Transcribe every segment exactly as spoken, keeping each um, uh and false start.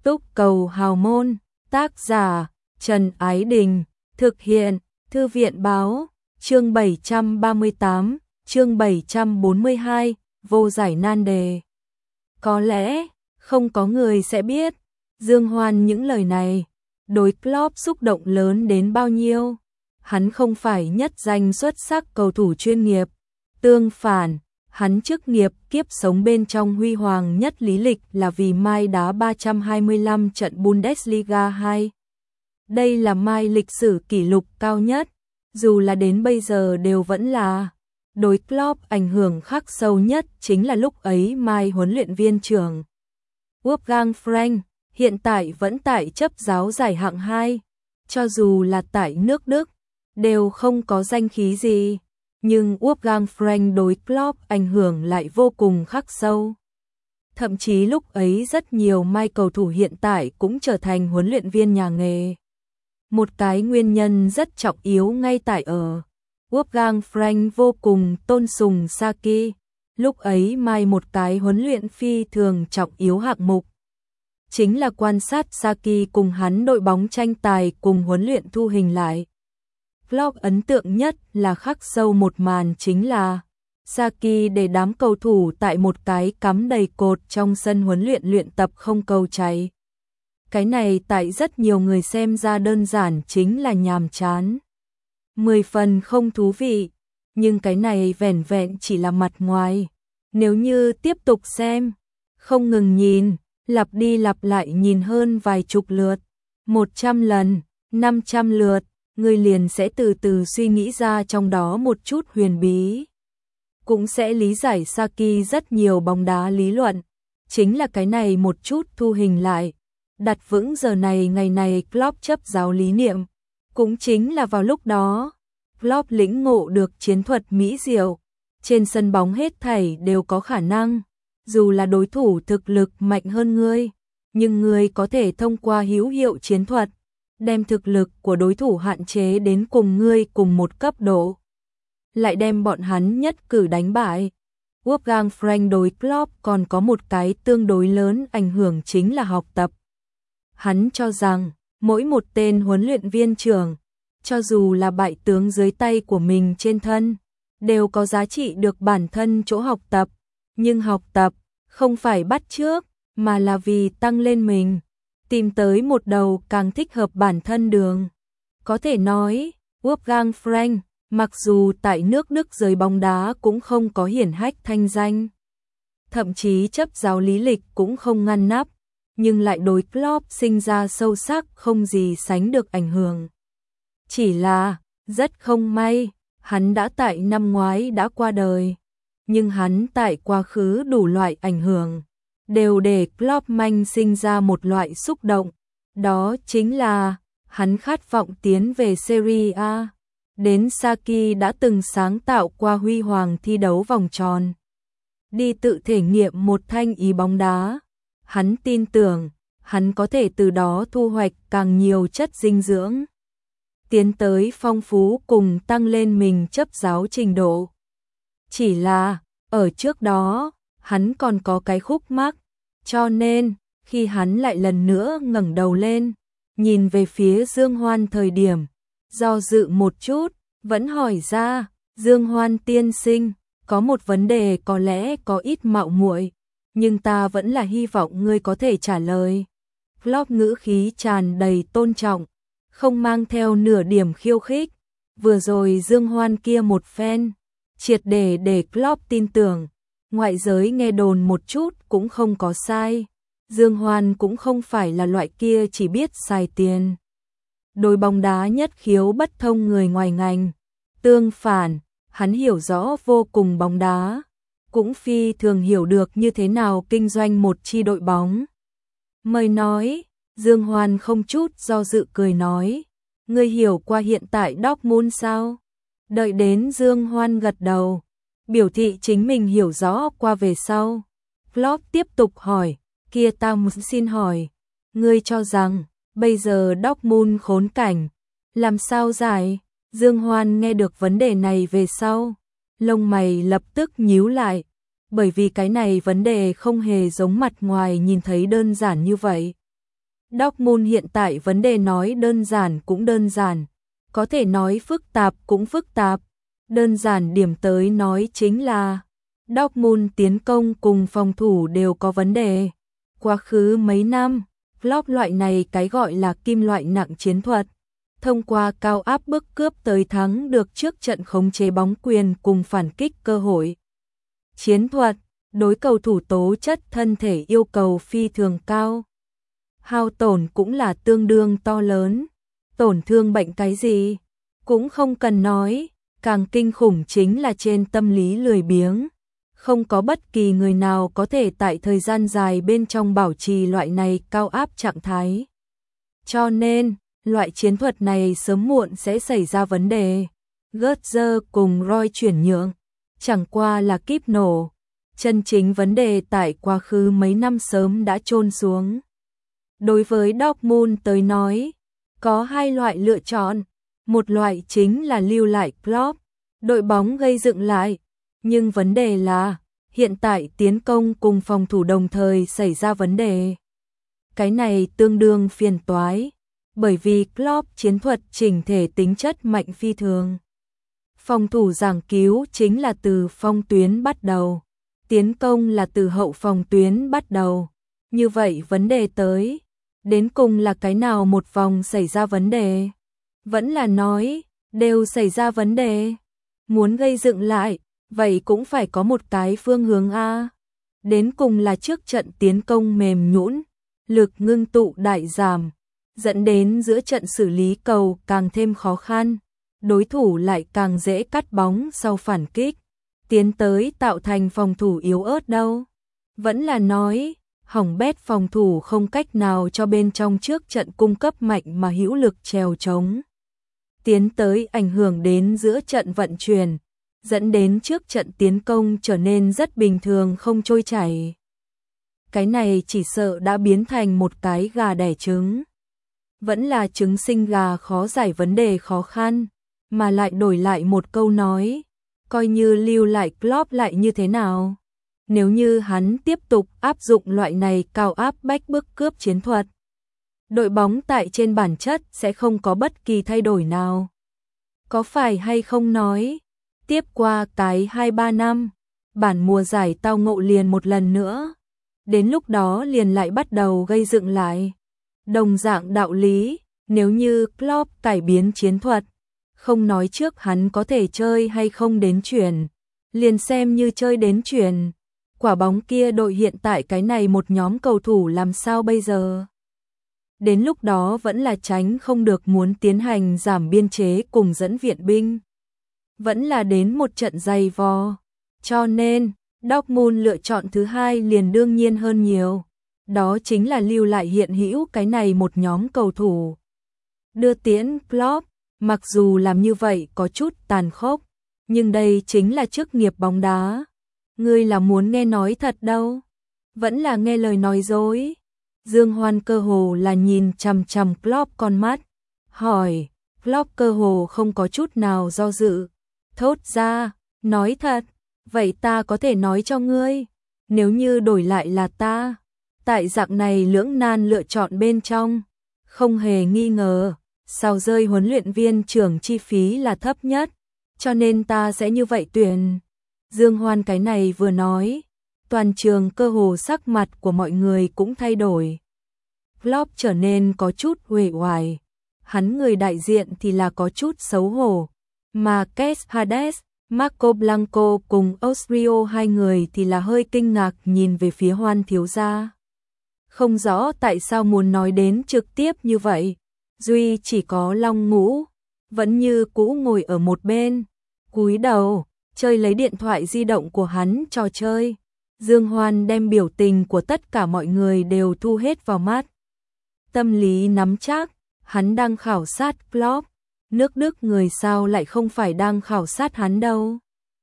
Túc Cầu Hào Môn, tác giả Trần Ái Đình, thực hiện Thư viện Báo, chương bảy trăm ba mươi tám, chương bảy trăm bốn mươi hai, vô giải nan đề. Có lẽ không có người sẽ biết Dương Hoan những lời này đối Klopp xúc động lớn đến bao nhiêu. Hắn không phải nhất danh xuất sắc cầu thủ chuyên nghiệp, tương phản, hắn chức nghiệp kiếp sống bên trong huy hoàng nhất lý lịch là vì Mai đá ba trăm hai mươi lăm trận Bundesliga hai. Đây là Mai lịch sử kỷ lục cao nhất, dù là đến bây giờ đều vẫn là. Đối Klopp ảnh hưởng khắc sâu nhất chính là lúc ấy Mai huấn luyện viên trưởng Wolfgang Frank hiện tại vẫn tại chấp giáo giải hạng hai, cho dù là tại nước Đức đều không có danh khí gì, nhưng Wolfgang Frank đối Klopp ảnh hưởng lại vô cùng khắc sâu. Thậm chí lúc ấy rất nhiều Mai cầu thủ hiện tại cũng trở thành huấn luyện viên nhà nghề. Một cái nguyên nhân rất trọng yếu ngay tại ở Wolfgang Frank vô cùng tôn sùng Saki, lúc ấy Mai một cái huấn luyện phi thường trọng yếu hạng mục chính là quan sát Saki cùng hắn đội bóng tranh tài cùng huấn luyện thu hình lại. Klopp ấn tượng nhất là khắc sâu một màn chính là Saki để đám cầu thủ tại một cái cắm đầy cột trong sân huấn luyện luyện tập không cầu cháy. Cái này tại rất nhiều người xem ra đơn giản chính là nhàm chán, mười phần không thú vị, nhưng cái này vẻn vẹn chỉ là mặt ngoài. Nếu như tiếp tục xem, không ngừng nhìn, lặp đi lặp lại nhìn hơn vài chục lượt, một trăm lần, năm trăm lượt, người liền sẽ từ từ suy nghĩ ra trong đó một chút huyền bí. Cũng sẽ lý giải Saki rất nhiều bóng đá lý luận, chính là cái này một chút thu hình lại, đặt vững giờ này ngày này Klopp chấp giáo lý niệm. Cũng chính là vào lúc đó, Klopp lĩnh ngộ được chiến thuật mỹ diệu, trên sân bóng hết thảy đều có khả năng, dù là đối thủ thực lực mạnh hơn ngươi, nhưng ngươi có thể thông qua hữu hiệu chiến thuật, đem thực lực của đối thủ hạn chế đến cùng ngươi cùng một cấp độ, lại đem bọn hắn nhất cử đánh bại. Wolfgang Frank đối Klopp còn có một cái tương đối lớn ảnh hưởng chính là học tập. Hắn cho rằng, mỗi một tên huấn luyện viên trưởng, cho dù là bại tướng dưới tay của mình trên thân, đều có giá trị được bản thân chỗ học tập, nhưng học tập không phải bắt chước, mà là vì tăng lên mình, tìm tới một đầu càng thích hợp bản thân đường. Có thể nói, Wolfgang Frank, mặc dù tại nước Đức giới bóng đá cũng không có hiển hách thanh danh, thậm chí chấp giáo lý lịch cũng không ngăn nắp, nhưng lại đối Klopp sinh ra sâu sắc không gì sánh được ảnh hưởng. Chỉ là, rất không may, hắn đã tại năm ngoái đã qua đời, nhưng hắn tại quá khứ đủ loại ảnh hưởng, đều để Klopp manh sinh ra một loại xúc động, đó chính là, hắn khát vọng tiến về Serie A, đến Saki đã từng sáng tạo qua huy hoàng thi đấu vòng tròn, đi tự thể nghiệm một thanh ý bóng đá. Hắn tin tưởng, hắn có thể từ đó thu hoạch càng nhiều chất dinh dưỡng, tiến tới phong phú cùng tăng lên mình chấp giáo trình độ. Chỉ là, ở trước đó, hắn còn có cái khúc mắc, cho nên, khi hắn lại lần nữa ngẩng đầu lên, nhìn về phía Dương Hoan thời điểm, do dự một chút, vẫn hỏi ra, Dương Hoan tiên sinh, có một vấn đề có lẽ có ít mạo muội, nhưng ta vẫn là hy vọng ngươi có thể trả lời. Klopp ngữ khí tràn đầy tôn trọng, không mang theo nửa điểm khiêu khích. Vừa rồi Dương Hoan kia một phen, triệt để để Klopp tin tưởng, ngoại giới nghe đồn một chút cũng không có sai. Dương Hoan cũng không phải là loại kia chỉ biết xài tiền, đối bóng đá nhất khiếu bất thông người ngoài ngành. Tương phản, hắn hiểu rõ vô cùng bóng đá, cũng phi thường hiểu được như thế nào kinh doanh một chi đội bóng. Mời nói, Dương Hoan không chút do dự cười nói, ngươi hiểu qua hiện tại Dortmund sao? Đợi đến Dương Hoan gật đầu, biểu thị chính mình hiểu rõ qua về sau. Klopp tiếp tục hỏi, kia ta xin hỏi, ngươi cho rằng, bây giờ Dortmund khốn cảnh, làm sao giải? Dương Hoan nghe được vấn đề này về sau, lông mày lập tức nhíu lại, bởi vì cái này vấn đề không hề giống mặt ngoài nhìn thấy đơn giản như vậy. Dortmund hiện tại vấn đề nói đơn giản cũng đơn giản, có thể nói phức tạp cũng phức tạp. Đơn giản điểm tới nói chính là Dortmund tiến công cùng phòng thủ đều có vấn đề. Quá khứ mấy năm, Klopp loại này cái gọi là kim loại nặng chiến thuật, thông qua cao áp bức cướp tới thắng được trước trận khống chế bóng quyền cùng phản kích cơ hội. Chiến thuật, đối cầu thủ tố chất thân thể yêu cầu phi thường cao. Hao tổn cũng là tương đương to lớn. Tổn thương bệnh cái gì? Cũng không cần nói, càng kinh khủng chính là trên tâm lý lười biếng. Không có bất kỳ người nào có thể tại thời gian dài bên trong bảo trì loại này cao áp trạng thái. Cho nên, loại chiến thuật này sớm muộn sẽ xảy ra vấn đề. Götze cùng Roy chuyển nhượng, chẳng qua là kíp nổ. Chân chính vấn đề tại quá khứ mấy năm sớm đã chôn xuống. Đối với Dortmund tới nói, có hai loại lựa chọn. Một loại chính là lưu lại Klopp, đội bóng gây dựng lại. Nhưng vấn đề là, hiện tại tiến công cùng phòng thủ đồng thời xảy ra vấn đề. Cái này tương đương phiền toái, bởi vì Klopp chiến thuật chỉnh thể tính chất mạnh phi thường. Phòng thủ giảng cứu chính là từ phong tuyến bắt đầu, tiến công là từ hậu phòng tuyến bắt đầu. Như vậy vấn đề tới, đến cùng là cái nào một vòng xảy ra vấn đề? Vẫn là nói, đều xảy ra vấn đề. Muốn gây dựng lại, vậy cũng phải có một cái phương hướng A. Đến cùng là trước trận tiến công mềm nhũn, lực ngưng tụ đại giảm, dẫn đến giữa trận xử lý cầu càng thêm khó khăn, đối thủ lại càng dễ cắt bóng sau phản kích, tiến tới tạo thành phòng thủ yếu ớt đâu. Vẫn là nói, hỏng bét phòng thủ không cách nào cho bên trong trước trận cung cấp mạnh mà hữu lực trèo trống. Tiến tới ảnh hưởng đến giữa trận vận chuyển, dẫn đến trước trận tiến công trở nên rất bình thường không trôi chảy. Cái này chỉ sợ đã biến thành một cái gà đẻ trứng. Vẫn là trứng sinh gà khó giải vấn đề khó khăn, mà lại đổi lại một câu nói, coi như lưu lại Klopp lại như thế nào. Nếu như hắn tiếp tục áp dụng loại này cao áp bách bức cướp chiến thuật, đội bóng tại trên bản chất sẽ không có bất kỳ thay đổi nào. Có phải hay không nói, tiếp qua cái hai ba năm, bản mùa giải tao ngộ liền một lần nữa. Đến lúc đó liền lại bắt đầu gây dựng lại. Đồng dạng đạo lý, nếu như Klopp cải biến chiến thuật, không nói trước hắn có thể chơi hay không đến chuyển, liền xem như chơi đến chuyển. Quả bóng kia đội hiện tại cái này một nhóm cầu thủ làm sao bây giờ? Đến lúc đó vẫn là tránh không được muốn tiến hành giảm biên chế cùng dẫn viện binh. Vẫn là đến một trận dày vò. Cho nên, Dortmund lựa chọn thứ hai liền đương nhiên hơn nhiều. Đó chính là lưu lại hiện hữu cái này một nhóm cầu thủ. Đưa tiễn Klopp, mặc dù làm như vậy có chút tàn khốc, nhưng đây chính là chức nghiệp bóng đá. Ngươi là muốn nghe nói thật đâu, vẫn là nghe lời nói dối. Dương Hoan cơ hồ là nhìn chằm chằm Klopp con mắt, hỏi, Klopp cơ hồ không có chút nào do dự, thốt ra, nói thật, vậy ta có thể nói cho ngươi, nếu như đổi lại là ta, tại dạng này lưỡng nan lựa chọn bên trong, không hề nghi ngờ, sao rơi huấn luyện viên trưởng chi phí là thấp nhất, cho nên ta sẽ như vậy tuyển. Dương Hoan cái này vừa nói, toàn trường cơ hồ sắc mặt của mọi người cũng thay đổi. Klopp trở nên có chút uể oải, hắn người đại diện thì là có chút xấu hổ, mà Kes Hades, Marco Blanco cùng Austrio hai người thì là hơi kinh ngạc nhìn về phía Hoan thiếu gia. Không rõ tại sao muốn nói đến trực tiếp như vậy, duy chỉ có Long Ngũ, vẫn như cũ ngồi ở một bên, cúi đầu, chơi lấy điện thoại di động của hắn trò chơi. Dương Hoan đem biểu tình của tất cả mọi người đều thu hết vào mắt. Tâm lý nắm chắc, hắn đang khảo sát Klopp, nước Đức người sao lại không phải đang khảo sát hắn đâu.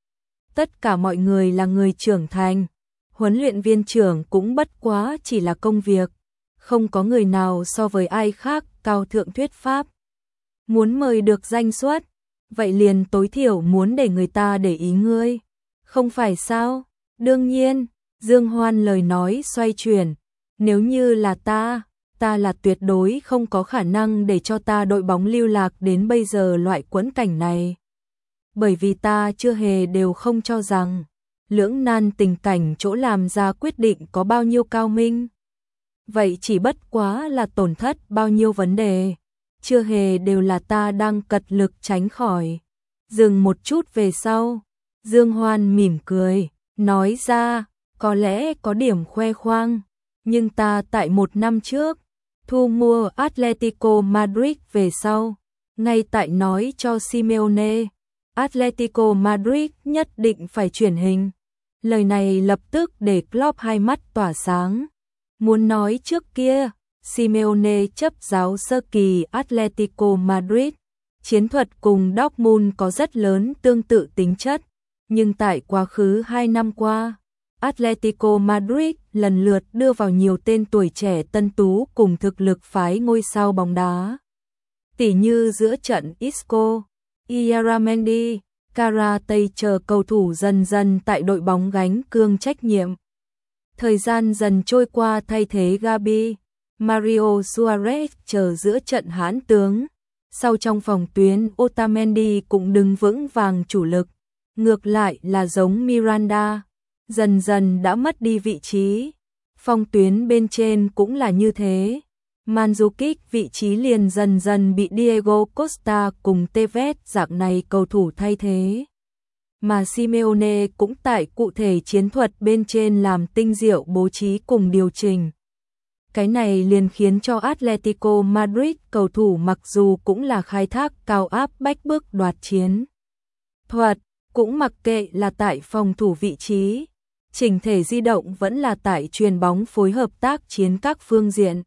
Tất cả mọi người là người trưởng thành, huấn luyện viên trưởng cũng bất quá chỉ là công việc, không có người nào so với ai khác cao thượng thuyết pháp. Muốn mời được danh suất, vậy liền tối thiểu muốn để người ta để ý ngươi, không phải sao? Đương nhiên, Dương Hoan lời nói xoay chuyển, nếu như là ta, ta là tuyệt đối không có khả năng để cho ta đội bóng lưu lạc đến bây giờ loại quẫn cảnh này. Bởi vì ta chưa hề đều không cho rằng lưỡng nan tình cảnh chỗ làm ra quyết định có bao nhiêu cao minh. Vậy chỉ bất quá là tổn thất bao nhiêu vấn đề, chưa hề đều là ta đang cật lực tránh khỏi. Dừng một chút về sau, Dương Hoan mỉm cười, nói ra, có lẽ có điểm khoe khoang, nhưng ta tại một năm trước, thu mua Atletico Madrid về sau, ngay tại nói cho Simeone, Atletico Madrid nhất định phải chuyển hình. Lời này lập tức để Klopp hai mắt tỏa sáng. Muốn nói trước kia, Simeone chấp giáo sơ kỳ Atletico Madrid, chiến thuật cùng Dortmund có rất lớn tương tự tính chất, nhưng tại quá khứ hai năm qua, Atletico Madrid lần lượt đưa vào nhiều tên tuổi trẻ tân tú cùng thực lực phái ngôi sao bóng đá. Tỉ như giữa trận Isco, Ieramendi, Karatei chờ cầu thủ dần dần tại đội bóng gánh cương trách nhiệm. Thời gian dần trôi qua thay thế Gabi, Mario Suarez chờ giữa trận hãn tướng. Sau trong phòng tuyến Otamendi cũng đứng vững vàng chủ lực. Ngược lại là giống Miranda, dần dần đã mất đi vị trí. Phong tuyến bên trên cũng là như thế. Mandzukic vị trí liền dần dần bị Diego Costa cùng Tevez dạng này cầu thủ thay thế. Mà Simeone cũng tại cụ thể chiến thuật bên trên làm tinh diệu bố trí cùng điều chỉnh. Cái này liền khiến cho Atletico Madrid cầu thủ mặc dù cũng là khai thác cao áp bách bức đoạt chiến thuật, cũng mặc kệ là tại phòng thủ vị trí, chỉnh thể di động vẫn là tại chuyền bóng phối hợp tác chiến các phương diện.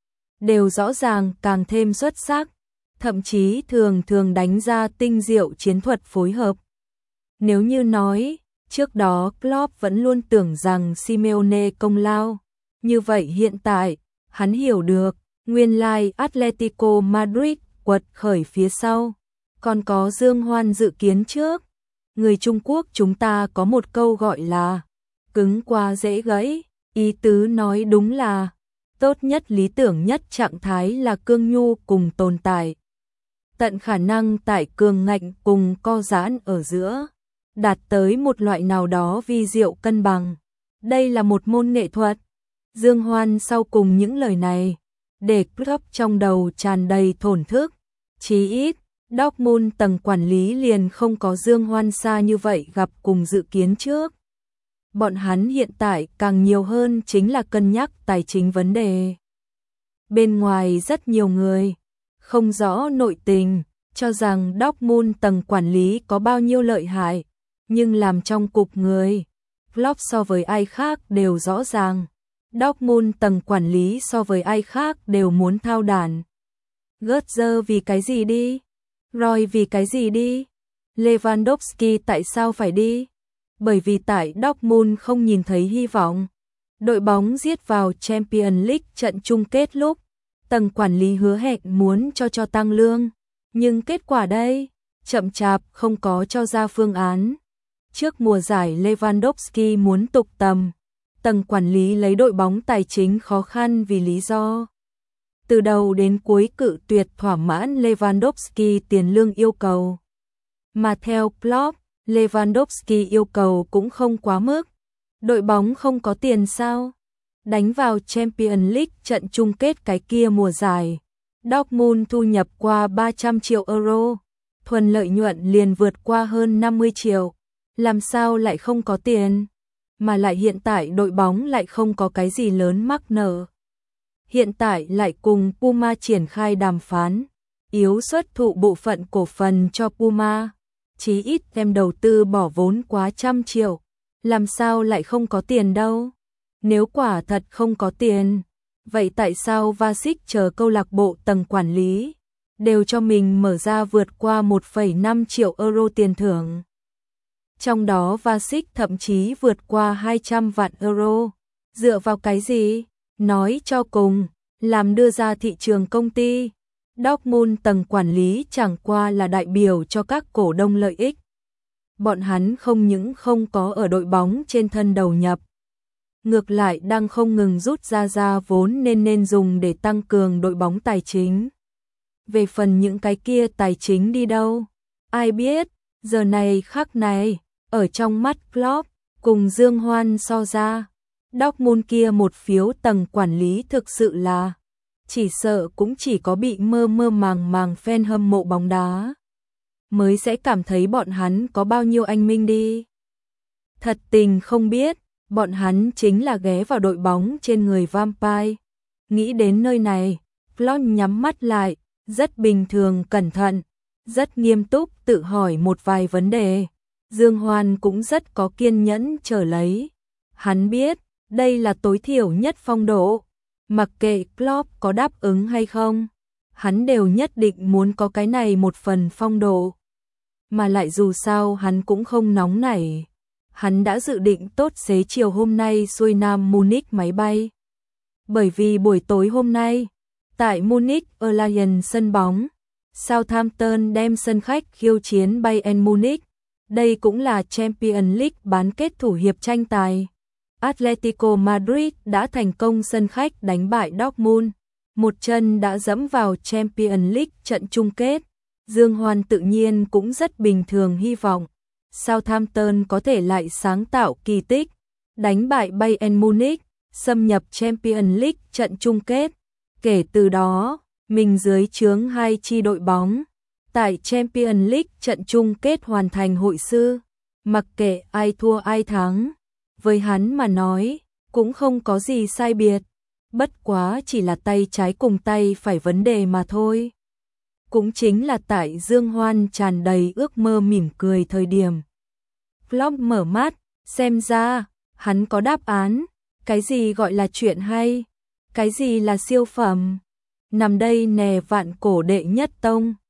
Đều rõ ràng càng thêm xuất sắc, thậm chí thường thường đánh ra tinh diệu chiến thuật phối hợp. Nếu như nói, trước đó Klopp vẫn luôn tưởng rằng Simeone công lao, như vậy hiện tại, hắn hiểu được, nguyên lai Atletico Madrid quật khởi phía sau, còn có Dương Hoan dự kiến trước. Người Trung Quốc chúng ta có một câu gọi là, cứng qua dễ gãy, ý tứ nói đúng là, tốt nhất lý tưởng nhất trạng thái là cương nhu cùng tồn tại. Tận khả năng tại cường ngạnh cùng co giãn ở giữa, đạt tới một loại nào đó vi diệu cân bằng. Đây là một môn nghệ thuật. Dương Hoan sau cùng những lời này, để Klopp trong đầu tràn đầy thổn thức. Chí ít, Dortmund tầng quản lý liền không có Dương Hoan xa như vậy gặp cùng dự kiến trước. Bọn hắn hiện tại càng nhiều hơn chính là cân nhắc tài chính vấn đề. Bên ngoài rất nhiều người, không rõ nội tình, cho rằng Dortmund tầng quản lý có bao nhiêu lợi hại, nhưng làm trong cục người, Klopp so với ai khác đều rõ ràng. Dortmund tầng quản lý so với ai khác đều muốn thao đàn. Götze vì cái gì đi? Roy vì cái gì đi? Lewandowski tại sao phải đi? Bởi vì tại Dortmund không nhìn thấy hy vọng. Đội bóng giết vào Champions League trận chung kết lúc, tầng quản lý hứa hẹn muốn cho cho tăng lương, nhưng kết quả đây, chậm chạp không có cho ra phương án. Trước mùa giải Lewandowski muốn tục tầm, tầng quản lý lấy đội bóng tài chính khó khăn vì lý do. Từ đầu đến cuối cự tuyệt thỏa mãn Lewandowski tiền lương yêu cầu. Mà theo Klopp, Lewandowski yêu cầu cũng không quá mức. Đội bóng không có tiền sao? Đánh vào Champions League trận chung kết cái kia mùa giải. Dortmund thu nhập qua ba trăm triệu euro. Thuần lợi nhuận liền vượt qua hơn năm mươi triệu. Làm sao lại không có tiền? Mà lại hiện tại đội bóng lại không có cái gì lớn mắc nợ. Hiện tại lại cùng Puma triển khai đàm phán, yếu xuất thụ bộ phận cổ phần cho Puma. Chí ít em đầu tư bỏ vốn quá trăm triệu, làm sao lại không có tiền đâu? Nếu quả thật không có tiền, vậy tại sao Vasic chờ câu lạc bộ tầng quản lý đều cho mình mở ra vượt qua một phẩy năm triệu euro tiền thưởng? Trong đó Vasic thậm chí vượt qua hai trăm vạn euro. Dựa vào cái gì? Nói cho cùng, làm đưa ra thị trường công ty. Dortmund tầng quản lý chẳng qua là đại biểu cho các cổ đông lợi ích. Bọn hắn không những không có ở đội bóng trên thân đầu nhập. ngược lại đang không ngừng rút ra ra vốn nên nên dùng để tăng cường đội bóng tài chính. Về phần những cái kia tài chính đi đâu, ai biết, giờ này khắc này, ở trong mắt Klopp, cùng Dương Hoan so ra, Dortmund kia một phiếu tầng quản lý thực sự là, chỉ sợ cũng chỉ có bị mơ mơ màng màng fan hâm mộ bóng đá mới sẽ cảm thấy bọn hắn có bao nhiêu anh minh đi. Thật tình không biết, bọn hắn chính là ghé vào đội bóng trên người Vampire. Nghĩ đến nơi này, Klopp nhắm mắt lại, rất bình thường cẩn thận, rất nghiêm túc tự hỏi một vài vấn đề. Dương Hoan cũng rất có kiên nhẫn chờ lấy. Hắn biết, đây là tối thiểu nhất phong độ. Mặc kệ Klopp có đáp ứng hay không, hắn đều nhất định muốn có cái này một phần phong độ. Mà lại dù sao hắn cũng không nóng nảy. Hắn đã dự định tốt xế chiều hôm nay xuôi Nam Munich máy bay. Bởi vì buổi tối hôm nay, tại Munich Allianz sân bóng, Southampton đem sân khách khiêu chiến Bayern Munich. Đây cũng là Champions League bán kết thủ hiệp tranh tài. Atletico Madrid đã thành công sân khách đánh bại Dortmund, một chân đã dẫm vào Champions League trận chung kết. Dương Hoan tự nhiên cũng rất bình thường hy vọng Southampton có thể lại sáng tạo kỳ tích, đánh bại Bayern Munich, xâm nhập Champions League trận chung kết. Kể từ đó, mình dưới trướng hai chi đội bóng tại Champions League trận chung kết hoàn thành hội sư, mặc kệ ai thua ai thắng, với hắn mà nói, cũng không có gì sai biệt, bất quá chỉ là tay trái cùng tay phải vấn đề mà thôi. Cũng chính là tại Dương Hoan tràn đầy ước mơ mỉm cười thời điểm. Klopp mở mắt, xem ra, hắn có đáp án, cái gì gọi là chuyện hay, cái gì là siêu phẩm. Nằm đây nè vạn cổ đệ nhất tông.